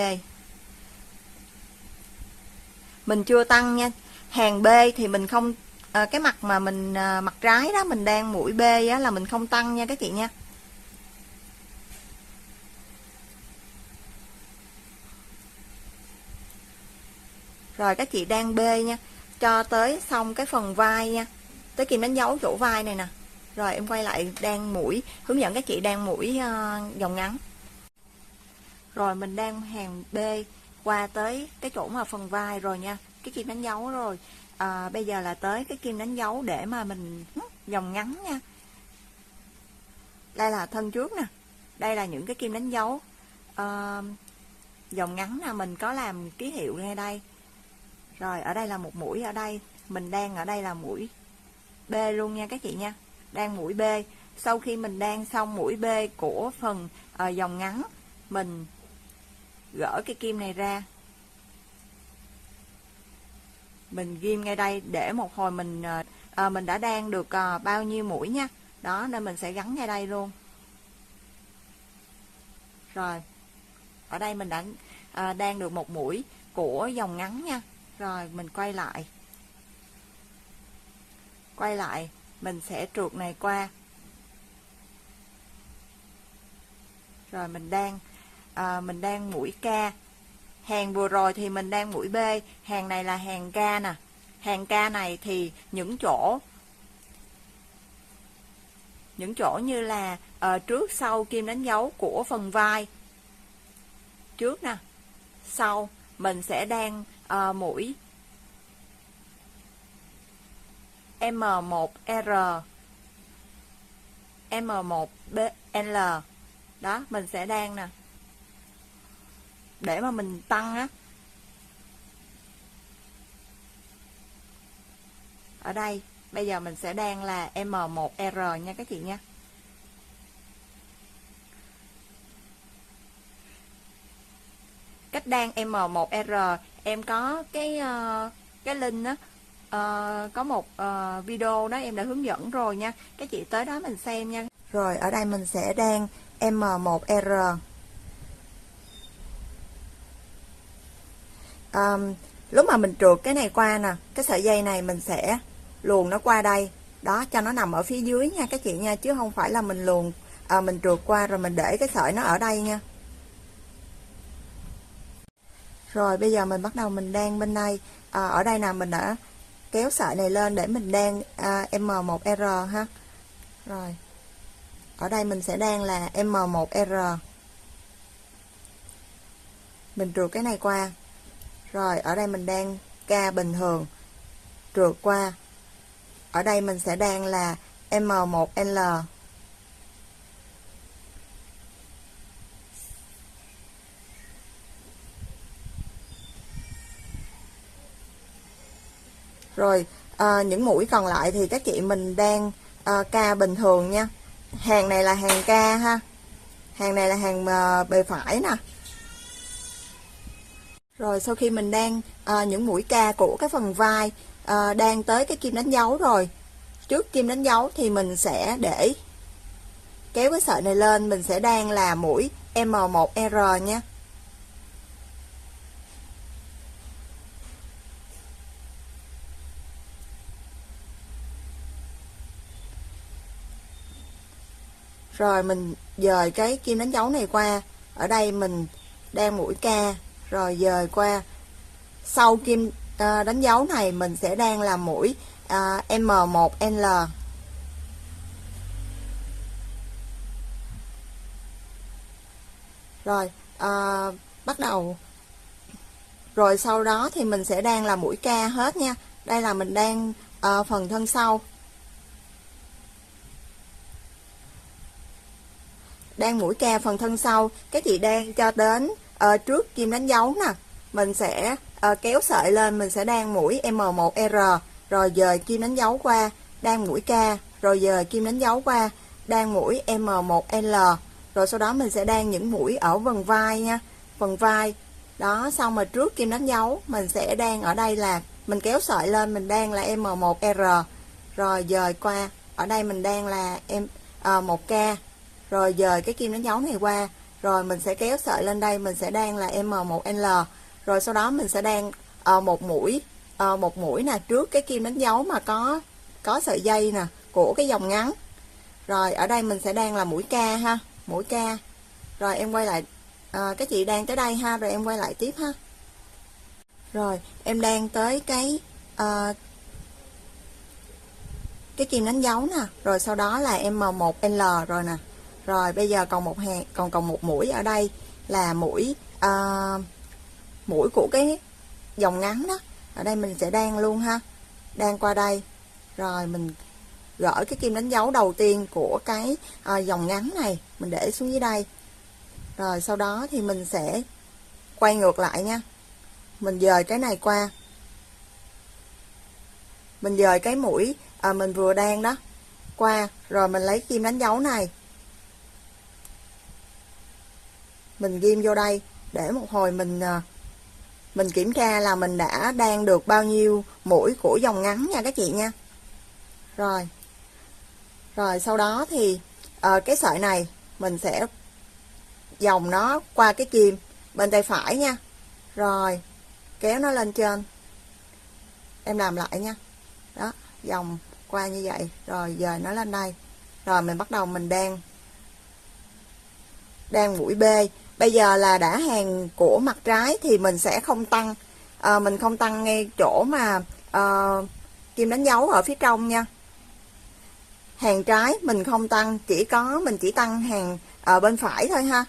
Mình chưa tăng nha. Hàng B thì mình không cái mặt mà mình mặt trái đó mình đan mũi B á là mình không tăng nha các chị nha. Rồi các chị đan B nha, cho tới xong cái phần vai nha, tới kim đánh dấu chỗ vai này nè. Rồi em quay lại đan mũi, hướng dẫn các chị đan mũi vòng ngắn. Rồi mình đan hàng B qua tới cái chỗ mà phần vai rồi nha, cái kim đánh dấu rồi. Bây giờ là tới cái kim đánh dấu để mà mình vòng ngắn nha. Đây là thân trước nè, đây là những cái kim đánh dấu vòng ngắn nè, mình có làm ký hiệu ngay đây. Rồi ở đây là một mũi, ở đây mình đan, ở đây là mũi B luôn nha các chị nha, đan mũi B. Sau khi mình đan xong mũi B của phần vòng ngắn, mình gỡ cái kim này ra, mình ghim ngay đây để một hồi mình đã đan được bao nhiêu mũi nha. Đó, nên mình sẽ gắn ngay đây luôn. Rồi ở đây mình đã đan được một mũi của vòng ngắn nha. Rồi mình quay lại mình sẽ trượt này qua. Rồi mình đan mũi K. Hàng vừa rồi thì mình đan mũi B, hàng này là hàng K nè. Hàng K này thì những chỗ như là trước sau kim đánh dấu của phần vai, trước nè, sau mình sẽ đan mũi M1R, M1BL. Đó, mình sẽ đan nè, để mà mình tăng á. Ở đây bây giờ mình sẽ đan là M1R nha các chị nha. Cách đan M1R em có cái link đó, có một video đó em đã hướng dẫn rồi nha, các chị tới đó mình xem nha. Rồi ở đây mình sẽ đan M1R. Lúc mà mình trượt cái này qua nè, cái sợi dây này mình sẽ luồn nó qua đây đó, cho nó nằm ở phía dưới nha các chị nha, chứ không phải là mình luồn mình trượt qua rồi mình để cái sợi nó ở đây nha. Rồi bây giờ mình bắt đầu mình đan bên đây. Ở đây nè, mình đã kéo sợi này lên để mình đan M1R ha. Rồi ở đây mình sẽ đan là M1R, mình trượt cái này qua. Rồi ở đây mình đan K bình thường, trượt qua. Ở đây mình sẽ đan là M1L. Rồi những mũi còn lại thì các chị mình đan K bình thường nha. Hàng này là hàng K ha, hàng này là hàng bề phải nè. Rồi sau khi mình đan những mũi K của cái phần vai, đan tới cái kim đánh dấu rồi, trước kim đánh dấu thì mình sẽ để kéo cái sợi này lên, mình sẽ đan là mũi M1R nha. Rồi mình dời cái kim đánh dấu này qua, ở đây mình đan mũi K, rồi dời qua. Sau kim đánh dấu này mình sẽ đan là mũi M1L. Rồi bắt đầu. Rồi sau đó thì mình sẽ đan là mũi K hết nha. Đây là mình đan phần thân sau. Đan mũi K phần thân sau, các chị đan cho đến trước kim đánh dấu nè. Mình sẽ kéo sợi lên, mình sẽ đan mũi M1R, rồi dời kim đánh dấu qua, đan mũi K, rồi dời kim đánh dấu qua, đan mũi M1L. Rồi sau đó mình sẽ đan những mũi ở phần vai nha, phần vai. Đó, xong rồi trước kim đánh dấu mình sẽ đan ở đây là mình kéo sợi lên, mình đan là M1R, rồi dời qua, ở đây mình đan là M1K, rồi dời cái kim đánh dấu này qua, rồi mình sẽ kéo sợi lên đây, mình sẽ đan là M1L, rồi sau đó mình sẽ đan một mũi nè trước cái kim đánh dấu mà có sợi dây nè của cái dòng ngắn. Rồi ở đây mình sẽ đan là mũi K ha, mũi K. Rồi em quay lại, các chị đan tới đây ha, rồi em quay lại tiếp ha. Rồi em đan tới cái kim đánh dấu nè, rồi sau đó là M1L rồi nè. Rồi bây giờ còn một mũi ở đây là mũi của cái dòng ngắn đó. Ở đây mình sẽ đan luôn ha, đan qua đây, rồi mình gỡ cái kim đánh dấu đầu tiên của cái dòng ngắn này, mình để xuống dưới đây. Rồi sau đó thì mình sẽ quay ngược lại nha, mình dời cái này qua, mình dời cái mũi mình vừa đan đó qua, rồi mình lấy kim đánh dấu này, mình ghim vô đây, để một hồi mình kiểm tra là mình đã đan được bao nhiêu mũi của dòng ngắn nha các chị nha. Rồi sau đó thì cái sợi này mình sẽ vòng nó qua cái kim bên tay phải nha, rồi kéo nó lên trên. Em làm lại nha, đó, vòng qua như vậy, rồi dời nó lên đây, rồi mình bắt đầu mình đan mũi B. Bây giờ là đã hàng của mặt trái thì mình sẽ không tăng, mình không tăng ngay chỗ mà kim đánh dấu ở phía trong nha. Hàng trái mình không tăng, mình chỉ tăng hàng ở bên phải thôi ha.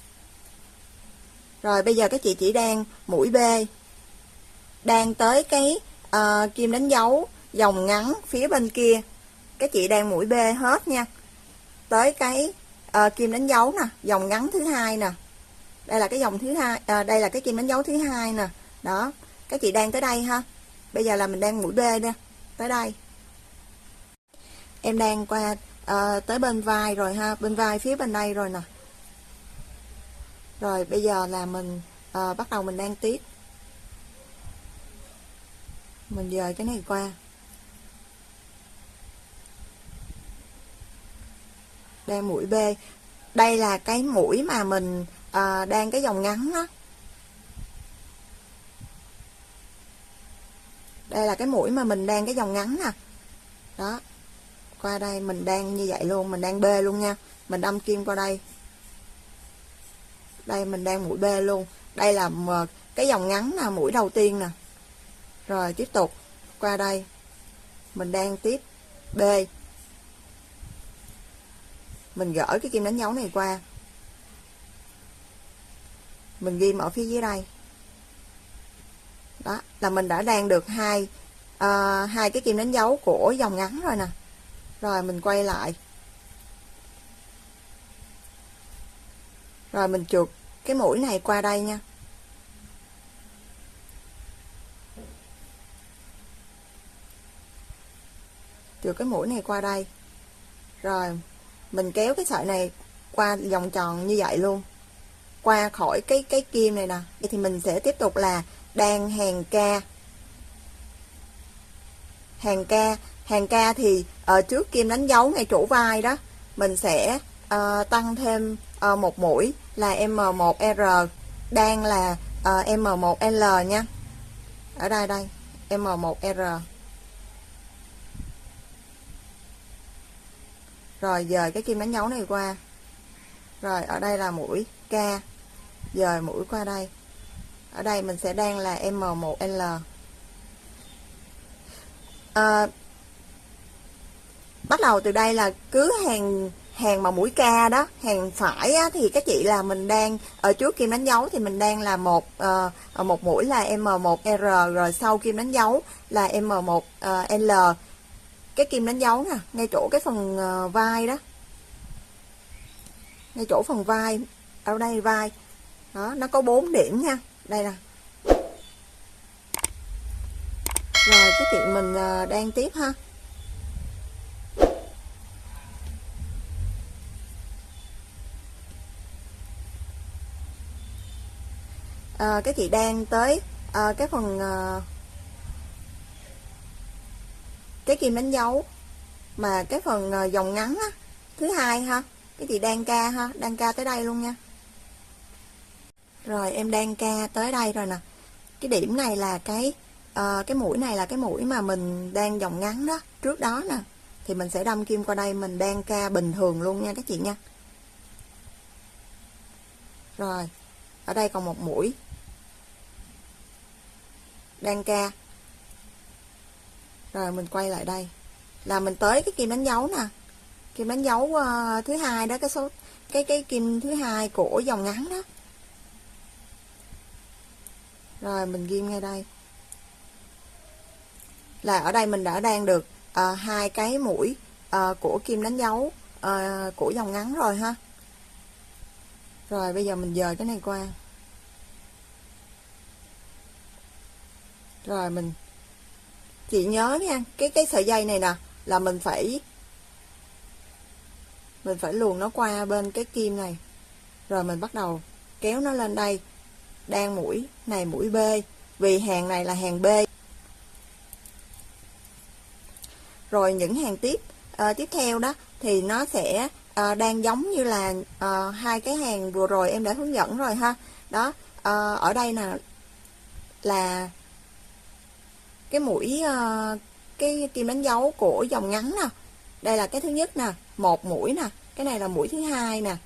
Rồi bây giờ các chị chỉ đan mũi B, đan tới cái kim đánh dấu dòng ngắn phía bên kia, các chị đan mũi B hết nha, tới cái kim đánh dấu nè, dòng ngắn thứ hai nè. Đây là cái dòng thứ hai, đây là cái kim đánh dấu thứ hai nè. Đó, các chị đan tới đây ha. Bây giờ là mình đan mũi B nè, tới đây. Em đan qua tới bên vai rồi ha, bên vai phía bên đây rồi nè. Rồi bây giờ là mình bắt đầu mình đan tiếp. Mình dời cái này qua, đan mũi B. Đây là cái mũi mà mình đan cái dòng ngắn đó. Đây là cái mũi mà mình đan cái dòng ngắn nè. Đó, qua đây mình đan như vậy luôn, mình đan B luôn nha, mình đâm kim qua đây. Đây mình đan mũi B luôn. Đây là cái dòng ngắn là mũi đầu tiên nè. Rồi tiếp tục qua đây mình đan tiếp B, mình gỡ cái kim đánh dấu này qua, mình ghim ở phía dưới đây. Đó là mình đã đan được hai cái kim đánh dấu của dòng ngắn rồi nè. Rồi mình quay lại, rồi mình trượt cái mũi này qua đây nha. Trượt cái mũi này qua đây, rồi mình kéo cái sợi này qua vòng tròn như vậy luôn, qua khỏi cái kim này nè. Vậy thì mình sẽ tiếp tục là đan hàng K. Hàng K thì ở trước kim đánh dấu ngay chỗ vai đó, mình sẽ tăng thêm một mũi là M1R, đan là M1L nha. Ở đây M1R. Rồi dời cái kim đánh dấu này qua. Rồi ở đây là mũi K, dời mũi qua đây. Ở đây mình sẽ đan là M1L. Bắt đầu từ đây là cứ hàng mà mũi ca đó, hàng phải á, thì các chị là mình đan ở trước kim đánh dấu thì mình đan là một mũi là M1R, rồi sau kim đánh dấu là M1L. Cái kim đánh dấu nè, ngay chỗ cái phần vai đó, ngay chỗ phần vai, ở đây vai đó, nó có 4 điểm nha, đây nè. Rồi cái chị mình đan tiếp ha. Cái chị đan tới cái phần cái kim đánh dấu mà cái phần dòng ngắn á, thứ hai ha, cái chị đan ca ha, đan ca tới đây luôn nha. Rồi em đan ca tới đây rồi nè. Cái điểm này là cái mũi này là cái mũi mà mình đan dòng ngắn đó, trước đó nè, thì mình sẽ đâm kim qua đây, mình đan ca bình thường luôn nha các chị nha. Rồi ở đây còn một mũi đan ca. Rồi mình quay lại đây là mình tới cái kim đánh dấu nè, kim đánh dấu thứ hai đó, cái kim thứ hai của dòng ngắn đó. Rồi mình ghim ngay đây là ở đây mình đã đan được hai cái mũi của kim đánh dấu của dòng ngắn rồi ha. Rồi bây giờ mình dời cái này qua. Rồi chị nhớ nha, cái sợi dây này nè là mình phải luồn nó qua bên cái kim này, rồi mình bắt đầu kéo nó lên đây, đan mũi này, mũi B, vì hàng này là hàng B. Rồi những hàng tiếp theo đó thì nó sẽ đan giống như là hai cái hàng vừa rồi em đã hướng dẫn rồi ha. Đó, ở đây nè là cái mũi cái kim đánh dấu của dòng ngắn nè. Đây là cái thứ nhất nè, một mũi nè, cái này là mũi thứ hai nè.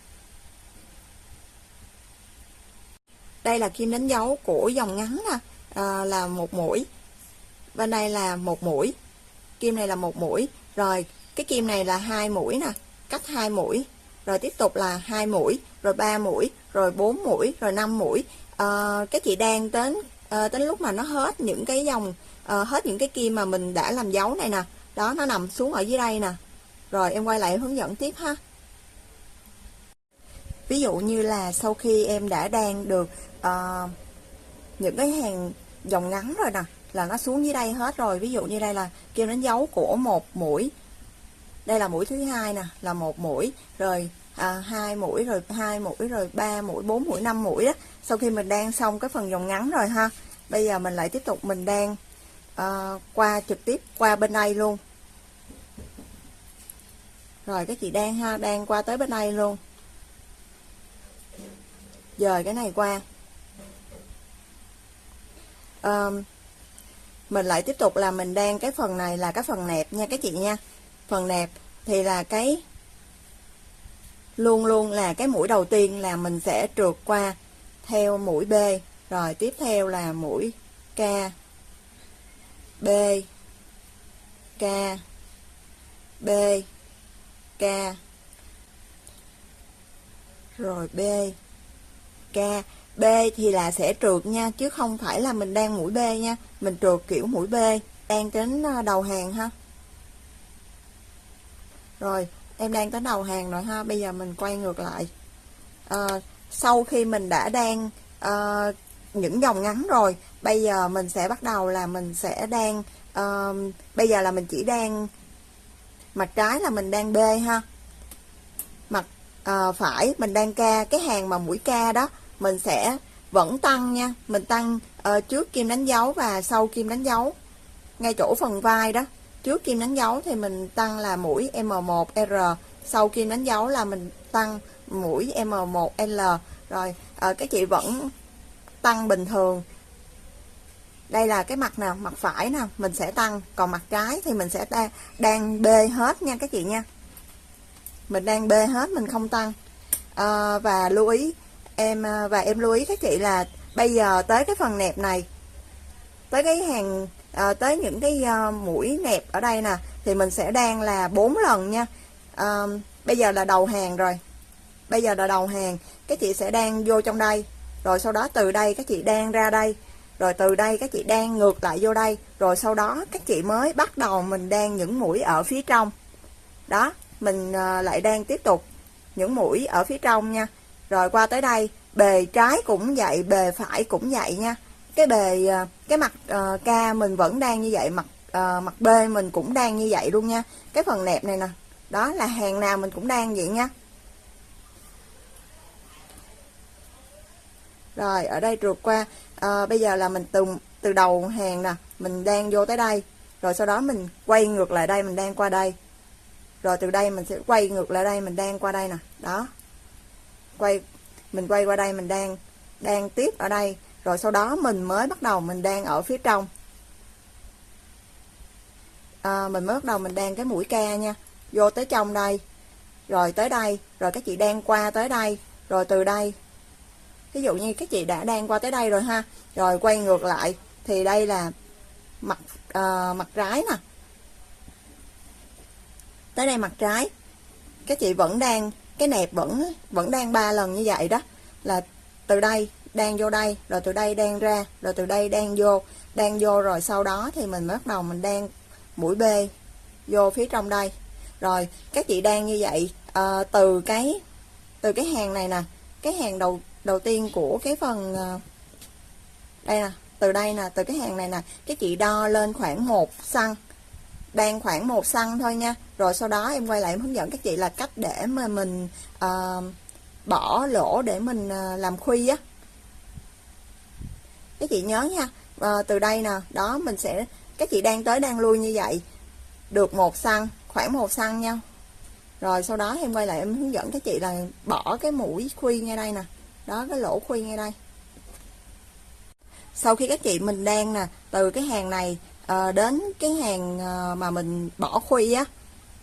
Đây là kim đánh dấu của dòng ngắn nè, là một mũi. Bên đây là một mũi. Kim này là một mũi. Rồi cái kim này là hai mũi nè, cách hai mũi. Rồi tiếp tục là hai mũi, rồi 3 mũi, rồi 4 mũi, rồi 5 mũi. Cái chị đan đến lúc mà nó hết những cái dòng hết những cái kim mà mình đã làm dấu này nè. Đó, nó nằm xuống ở dưới đây nè. Rồi em quay lại hướng dẫn tiếp ha. Ví dụ như là sau khi em đã đan được những cái hàng dòng ngắn rồi nè, là nó xuống dưới đây hết rồi. Ví dụ như đây là kim đánh dấu của một mũi, đây là mũi thứ hai nè, là một mũi, rồi hai mũi, rồi hai mũi, rồi 3 mũi, 4 mũi, 5 mũi đó. Sau khi mình đan xong cái phần dòng ngắn rồi ha, bây giờ mình lại tiếp tục mình đan qua trực tiếp qua bên đây luôn. Rồi các chị đan ha, đan qua tới bên đây luôn, dời cái này qua. Mình lại tiếp tục là mình đan cái phần này là cái phần nẹp nha các chị nha. Phần nẹp thì là cái luôn luôn là cái mũi đầu tiên là mình sẽ trượt qua theo mũi B, rồi tiếp theo là mũi K, B, K, B, K, rồi B, K. B thì là sẽ trượt nha, chứ không phải là mình đan mũi B nha, mình trượt kiểu mũi B, đan đến đầu hàng ha. Rồi em đan tới đầu hàng rồi ha, bây giờ mình quay ngược lại. Sau khi mình đã đan những dòng ngắn rồi, bây giờ mình sẽ bắt đầu là mình sẽ đan bây giờ là mình chỉ đan mặt trái là mình đan B ha, mặt phải mình đan K. Cái hàng mà mũi K đó mình sẽ vẫn tăng nha, mình tăng trước kim đánh dấu và sau kim đánh dấu, ngay chỗ phần vai đó. Trước kim đánh dấu thì mình tăng là mũi M1R, sau kim đánh dấu là mình tăng mũi M1L. Rồi các chị vẫn tăng bình thường. Đây là cái mặt nào, mặt phải nè, mình sẽ tăng, còn mặt trái thì mình sẽ đan B hết nha các chị nha. Mình đan B hết, mình không tăng. Và lưu ý em lưu ý các chị là Bây giờ tới cái phần nẹp này, tới cái hàng tới những cái mũi nẹp ở đây nè, thì mình sẽ đan là 4 lần nha. Bây giờ là đầu hàng rồi, bây giờ là đầu hàng, các chị sẽ đan vô trong đây, rồi sau đó từ đây các chị đan ra đây, rồi từ đây các chị đan ngược lại vô đây, rồi sau đó các chị mới bắt đầu mình đan những mũi ở phía trong đó. Mình lại đan tiếp tục những mũi ở phía trong nha. Rồi qua tới đây, bề trái cũng vậy, bề phải cũng vậy nha. Cái bề cái mặt K mình vẫn đan như vậy, mặt B mình cũng đan như vậy luôn nha. Cái phần nẹp này nè, đó là hàng nào mình cũng đan vậy nha. Rồi ở đây trượt qua, bây giờ là mình từ đầu hàng nè, mình đan vô tới đây, rồi sau đó mình quay ngược lại đây, mình đan qua đây, rồi từ đây mình sẽ quay ngược lại đây, mình đan qua đây nè. Đó, mình quay qua đây, mình đan tiếp ở đây, rồi sau đó mình mới bắt đầu mình đan ở phía trong. Mình mới bắt đầu mình đan cái mũi K nha, vô tới trong đây, rồi tới đây, rồi các chị đan qua tới đây, rồi từ đây, ví dụ như các chị đã đan qua tới đây rồi ha, rồi quay ngược lại thì đây là mặt trái nè, tới đây mặt trái, các chị vẫn đan cái nẹp, vẫn đan 3 lần như vậy đó, là từ đây đan vô đây, rồi từ đây đan ra, rồi từ đây đan vô, rồi sau đó thì mình bắt đầu mình đan mũi B vô phía trong đây. Rồi các chị đan như vậy từ cái hàng này nè, cái hàng đầu tiên của cái phần đây nè, từ đây nè, từ cái hàng này nè, các chị đo lên khoảng 1 xăng, đan khoảng 1 xăng thôi nha. Rồi sau đó em quay lại em hướng dẫn các chị là cách để mà mình bỏ lỗ để mình làm khuy á. Các chị nhớ nha, từ đây nè, đó mình sẽ, các chị đan tới đan lui như vậy được 1 xăng, khoảng 1 xăng nha. Rồi sau đó em quay lại em hướng dẫn các chị là bỏ cái mũi khuy ngay đây nè, đó, cái lỗ khuy ngay đây. Sau khi các chị mình đan nè, từ cái hàng này đến cái hàng mà mình bỏ khuy á,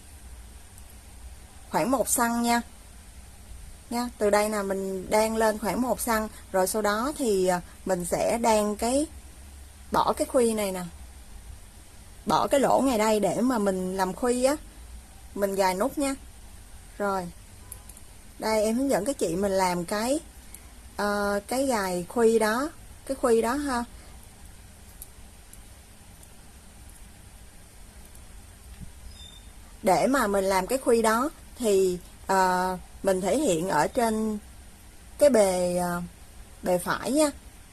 khoảng 1 xăng nha. Từ đây nè mình đan lên khoảng 1 xăng, rồi sau đó thì mình sẽ đan bỏ cái khuy này nè, bỏ cái lỗ ngay đây để mà mình làm khuy á, mình gài nút nha. Rồi đây em hướng dẫn các chị mình làm cái gài khuy đó, cái khuy đó ha. Để mà mình làm cái khuy đó thì mình thể hiện ở trên cái bề phải nha.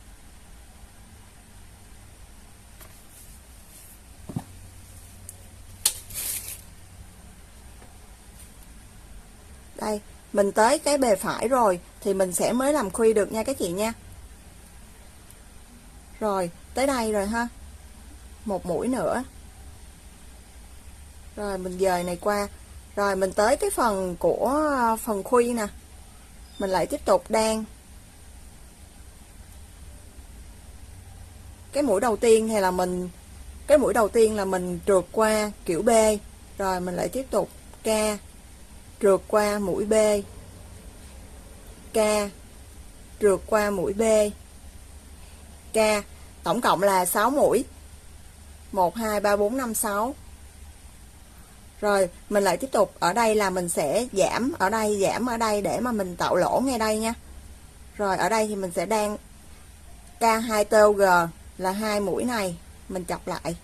Đây, mình tới cái bề phải rồi thì mình sẽ mới làm khuy được nha các chị nha. Rồi, tới đây rồi ha. Một mũi nữa. Rồi mình dời này qua. Rồi mình tới cái phần của phần khuy nè. Mình lại tiếp tục đan. Cái mũi đầu tiên hay là cái mũi đầu tiên là mình trượt qua kiểu B, rồi mình lại tiếp tục K, trượt qua mũi B, K, trượt qua mũi B, K, tổng cộng là 6 mũi. 1 2 3 4 5 6. Rồi mình lại tiếp tục ở đây là mình sẽ giảm ở đây, giảm ở đây để mà mình tạo lỗ ngay đây nha. Rồi ở đây thì mình sẽ đan K2TOG là 2 mũi này, mình chọc lại.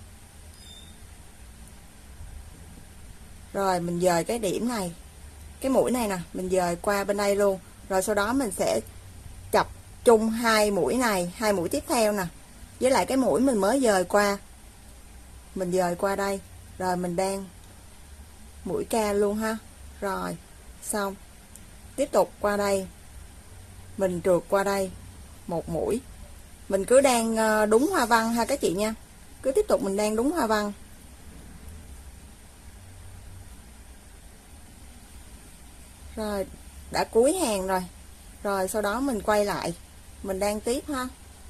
Rồi mình dời cái điểm này, cái mũi này nè, mình dời qua bên đây luôn. Rồi sau đó mình sẽ chọc chung 2 mũi này, 2 mũi tiếp theo nè, với lại cái mũi mình mới dời qua. Mình dời qua đây, rồi mình đan mũi K luôn ha. Rồi, xong. Tiếp tục qua đây. Mình trượt qua đây, một mũi. Mình cứ đan đúng hoa văn ha các chị nha. Cứ tiếp tục mình đan đúng hoa văn. Rồi, đã cuối hàng rồi. Rồi sau đó mình quay lại, mình đan tiếp ha.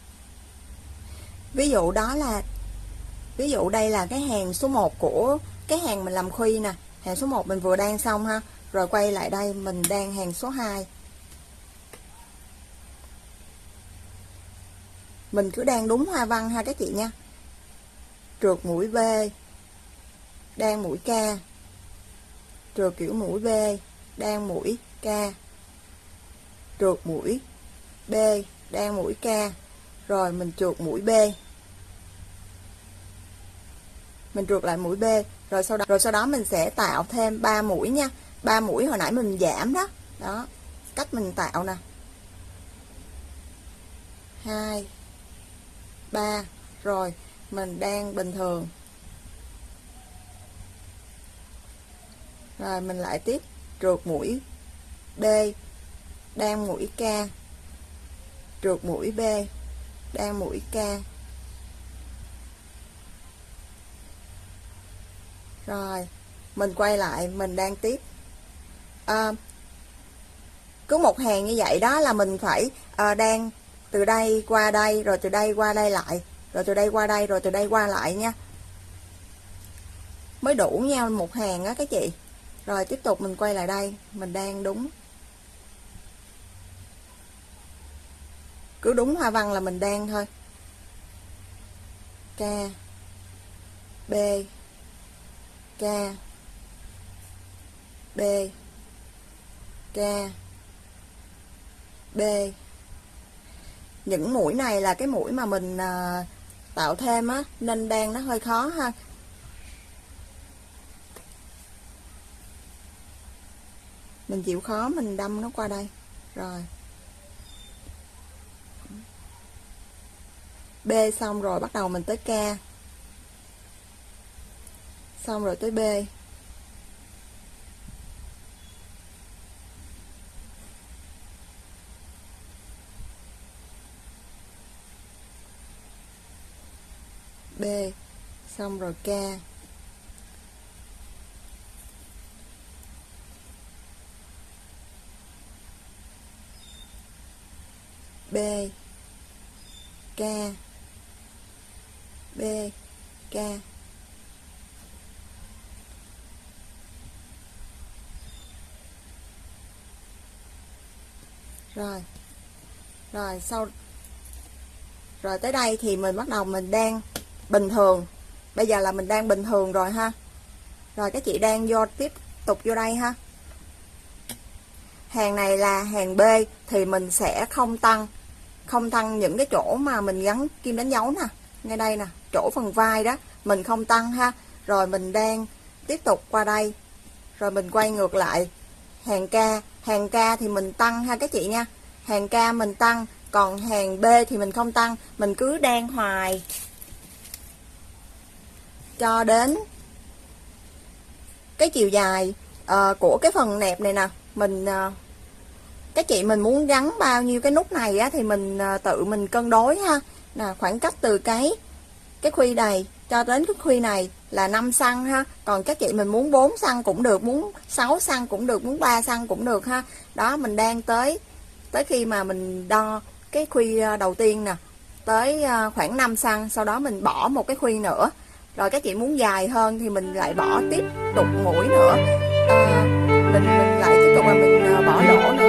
Ví dụ đây là cái hàng số 1 của cái hàng mình làm khuy nè. Hàng số 1 mình vừa đan xong ha. Rồi quay lại đây mình đan hàng số 2. mình cứ đan đúng hoa văn ha các chị nha. Trượt mũi B, đan mũi K, trượt kiểu mũi B, đan mũi K, trượt mũi B, đan mũi K, rồi mình trượt mũi B, mình trượt lại mũi B, rồi sau đó mình sẽ tạo thêm 3 mũi nha. 3 mũi hồi nãy mình giảm đó. Đó, cách mình tạo nè. 2 3, rồi mình đan bình thường. Rồi mình lại tiếp trượt mũi B, đan mũi K, trượt mũi B, đan mũi K. Rồi mình quay lại mình đan tiếp. Cứ một hàng như vậy đó là mình phải đan từ đây qua đây, rồi từ đây qua đây lại, rồi từ đây qua đây, rồi từ đây qua lại nha, mới đủ nhau một hàng á các chị. Rồi tiếp tục mình quay lại đây mình đan đúng, cứ đúng hoa văn là mình đan thôi. K, B, K, B, K, B. Những mũi này là cái mũi mà mình tạo thêm á, nên đan nó hơi khó ha. Mình chịu khó mình đâm nó qua đây. Rồi B xong rồi bắt đầu mình tới K, xong rồi tới B, B, xong rồi K, B, K, B, K. Rồi sau rồi tới đây thì mình bắt đầu mình đan bình thường. Bây giờ là mình đan bình thường rồi ha. Rồi các chị đan vô tiếp tục vô đây ha. Hàng này là hàng B thì mình sẽ không tăng những cái chỗ mà mình gắn kim đánh dấu nè, ngay đây nè, chỗ phần vai đó mình không tăng ha. Rồi mình đan tiếp tục qua đây, rồi mình quay ngược lại hàng K thì mình tăng ha các chị nha. Hàng K mình tăng, còn hàng B thì mình không tăng. Mình cứ đan hoài cho đến cái chiều dài của cái phần nẹp này nè. Mình các chị mình muốn gắn bao nhiêu cái nút này á, thì mình tự mình cân đối ha. Nè, khoảng cách từ cái khuy này cho đến cái khuy này là 5 cm ha. Còn các chị mình muốn 4 cm cũng được, muốn 6 cm cũng được, muốn 3 cm cũng được ha. Đó, mình đan tới khi mà mình đo cái khuy đầu tiên nè, tới khoảng 5 cm, sau đó mình bỏ một cái khuy nữa. Rồi các chị muốn dài hơn thì mình lại bỏ tiếp tục mũi nữa. Mình lại tiếp tục là mình bỏ lỗ nữa.